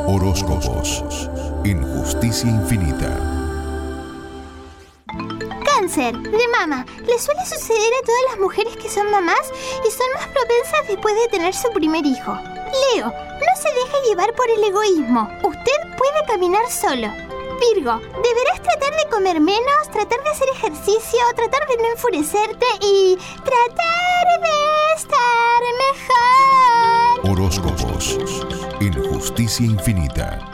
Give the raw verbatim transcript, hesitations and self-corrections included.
Horóscopos en Justicia Infinita. Cáncer, de mama. Le suele suceder a todas las mujeres que son mamás y son más propensas después de tener su primer hijo. Leo, no se deje llevar por el egoísmo. Usted puede caminar solo. Virgo, deberás tratar de comer menos, tratar de hacer ejercicio, tratar de no enfurecerte y tratar de estar mejor. Horóscopos en Justicia Infinita.